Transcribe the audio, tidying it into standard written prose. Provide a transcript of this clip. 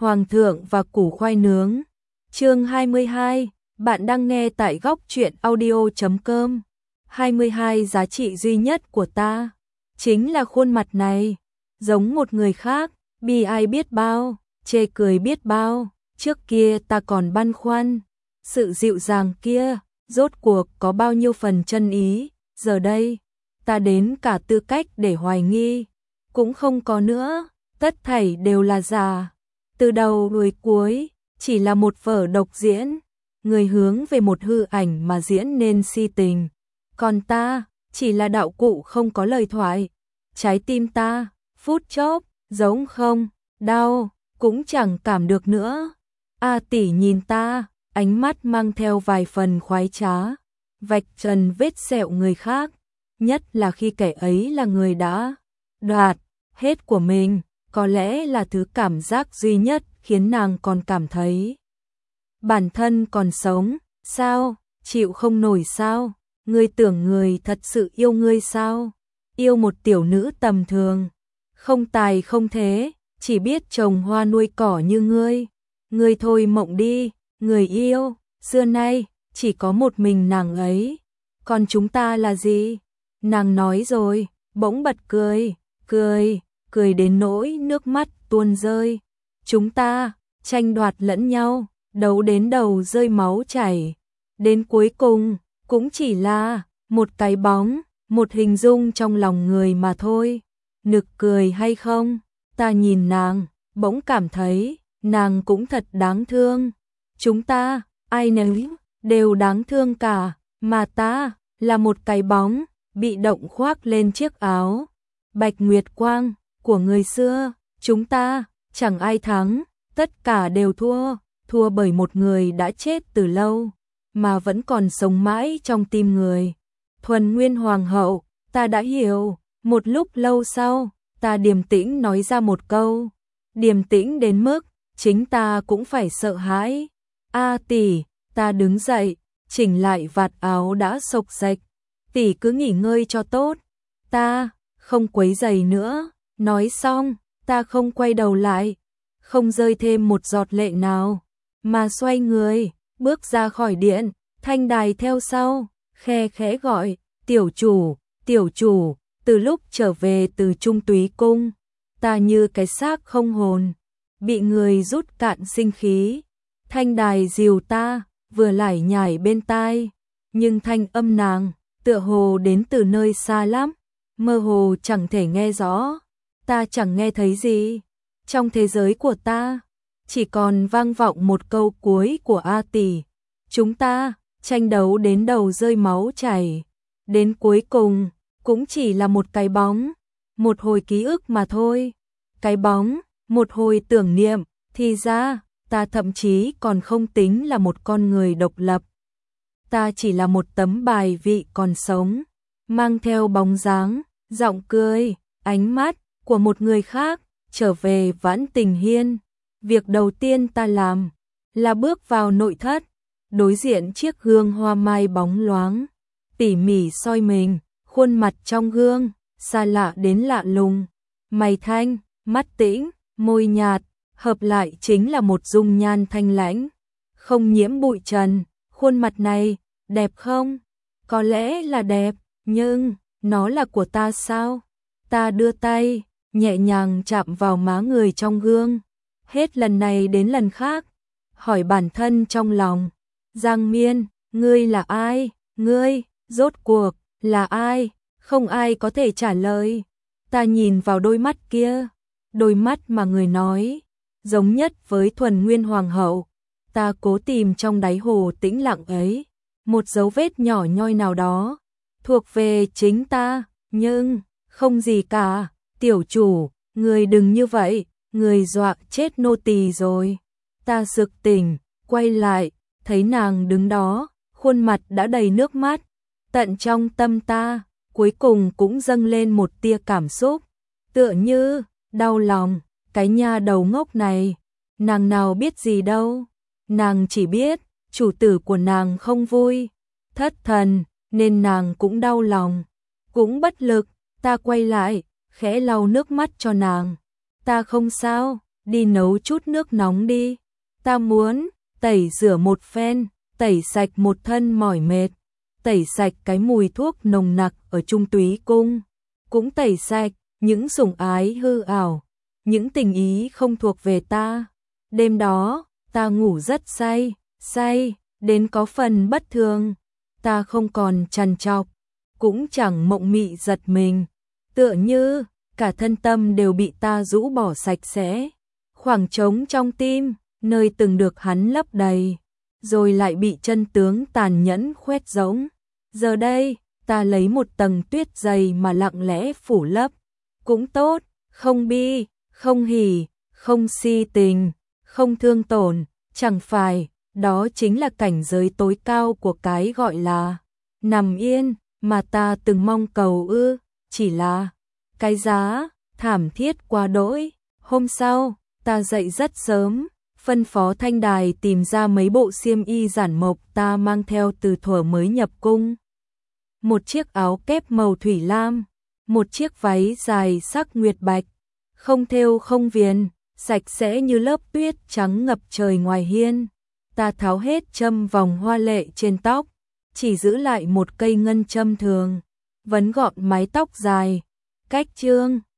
Hoàng thượng và củ khoai nướng. Chương 22, bạn đang nghe tại góc truyện audio.com. 22 giá trị duy nhất của ta chính là khuôn mặt này, giống một người khác, bi ai biết bao, chê cười biết bao. Trước kia ta còn băn khoăn, sự dịu dàng kia rốt cuộc có bao nhiêu phần chân ý, giờ đây ta đến cả tư cách để hoài nghi cũng không có nữa, tất thảy đều là giả. Từ đầu đuôi cuối chỉ là một vở độc diễn, người hướng về một hư ảnh mà diễn nên si tình, còn ta chỉ là đạo cụ không có lời thoại. Trái tim ta phút chốc giống không, đau cũng chẳng cảm được nữa. A tỷ nhìn ta, ánh mắt mang theo vài phần khoái trá, vạch trần vết sẹo người khác, nhất là khi kẻ ấy là người đã đoạt hết của mình, có lẽ là thứ cảm giác duy nhất khiến nàng còn cảm thấy bản thân còn sống. Sao, chịu không nổi sao? Ngươi tưởng người thật sự yêu ngươi sao? Yêu một tiểu nữ tầm thường, không tài không thế, chỉ biết trồng hoa nuôi cỏ như ngươi. Ngươi thôi mộng đi, người yêu, xưa nay chỉ có một mình nàng ấy. Còn chúng ta là gì? Nàng nói rồi, bỗng bật cười, cười đến nỗi nước mắt tuôn rơi. Chúng ta tranh đoạt lẫn nhau, đấu đến đầu rơi máu chảy, đến cuối cùng cũng chỉ là một cái bóng, một hình dung trong lòng người mà thôi. Nực cười hay không? Ta nhìn nàng, bỗng cảm thấy nàng cũng thật đáng thương. Chúng ta, ai nấy đều đáng thương cả, mà ta là một cái bóng bị động khoác lên chiếc áo bạch nguyệt quang của người xưa. Chúng ta chẳng ai thắng, tất cả đều thua bởi một người đã chết từ lâu mà vẫn còn sống mãi trong tim người. Thuần Nguyên Hoàng hậu, ta đã hiểu. Một lúc lâu sau, ta điềm tĩnh nói ra một câu, điềm tĩnh đến mức chính ta cũng phải sợ hãi. A tỷ, ta đứng dậy, chỉnh lại vạt áo đã xộc xệch. Tỷ cứ nghỉ ngơi cho tốt, ta không quấy rầy nữa. Nói xong, ta không quay đầu lại, không rơi thêm một giọt lệ nào, mà xoay người, bước ra khỏi điện. Thanh Đài theo sau, khe khẽ gọi, tiểu chủ, tiểu chủ. Từ lúc trở về từ Trung Túy Cung, ta như cái xác không hồn, bị người rút cạn sinh khí. Thanh Đài dìu ta, vừa lải nhải bên tai, nhưng thanh âm nàng tựa hồ đến từ nơi xa lắm, mơ hồ chẳng thể nghe rõ. Ta chẳng nghe thấy gì. Trong thế giới của ta, chỉ còn vang vọng một câu cuối của A tỷ. Chúng ta tranh đấu đến đầu rơi máu chảy, đến cuối cùng cũng chỉ là một cái bóng, một hồi ký ức mà thôi. Cái bóng, một hồi tưởng niệm. Thì ra, ta thậm chí còn không tính là một con người độc lập. Ta chỉ là một tấm bài vị còn sống, mang theo bóng dáng, giọng cười, ánh mắt của một người khác. Trở về Vãn Tình Hiên, việc đầu tiên ta làm là bước vào nội thất, đối diện chiếc gương hoa mai bóng loáng, tỉ mỉ soi mình. Khuôn mặt trong gương, xa lạ đến lạ lùng, mày thanh, mắt tĩnh, môi nhạt, hợp lại chính là một dung nhan thanh lãnh, không nhiễm bụi trần. Khuôn mặt này, đẹp không? Có lẽ là đẹp, nhưng nó là của ta sao? Ta đưa tay, nhẹ nhàng chạm vào má người trong gương, hết lần này đến lần khác, hỏi bản thân trong lòng, Giang Miên, ngươi là ai? Ngươi, rốt cuộc là ai? Không ai có thể trả lời. Ta nhìn vào đôi mắt kia, đôi mắt mà người nói giống nhất với Thuần Nguyên Hoàng hậu. Ta cố tìm trong đáy hồ tĩnh lặng ấy một dấu vết nhỏ nhoi nào đó thuộc về chính ta, nhưng không gì cả. Tiểu chủ, người đừng như vậy, người dọa chết nô tỳ rồi. Ta sực tỉnh, quay lại, thấy nàng đứng đó, khuôn mặt đã đầy nước mắt. Tận trong tâm ta, cuối cùng cũng dâng lên một tia cảm xúc, tựa như đau lòng. Cái nha đầu ngốc này, nàng nào biết gì đâu. Nàng chỉ biết chủ tử của nàng không vui, thất thần, nên nàng cũng đau lòng, cũng bất lực. Ta quay lại, khẽ lau nước mắt cho nàng. Ta không sao, đi nấu chút nước nóng đi. Ta muốn tẩy rửa một phen, tẩy sạch một thân mỏi mệt, tẩy sạch cái mùi thuốc nồng nặc ở Trung Túy cung, cũng tẩy sạch những sủng ái hư ảo, những tình ý không thuộc về ta. Đêm đó, ta ngủ rất say, say đến có phần bất thường. Ta không còn trằn trọc, cũng chẳng mộng mị giật mình, tựa như cả thân tâm đều bị ta rũ bỏ sạch sẽ. Khoảng trống trong tim, nơi từng được hắn lấp đầy, rồi lại bị chân tướng tàn nhẫn khoét rỗng. Giờ đây, ta lấy một tầng tuyết dày mà lặng lẽ phủ lấp. Cũng tốt, không bi, không hỉ, không si tình, không thương tổn, chẳng phải, đó chính là cảnh giới tối cao của cái gọi là nằm yên mà ta từng mong cầu ư, chỉ là cái giá thảm thiết quá đỗi. Hôm sau, ta dậy rất sớm, phân phó Thanh Đài tìm ra mấy bộ xiêm y giản mộc ta mang theo từ thuở mới nhập cung. Một chiếc áo kép màu thủy lam, một chiếc váy dài sắc nguyệt bạch, không thêu không viền, sạch sẽ như lớp tuyết trắng ngập trời ngoài hiên. Ta tháo hết châm vòng hoa lệ trên tóc, chỉ giữ lại một cây ngân châm thường, vấn gọn mái tóc dài, cách chương.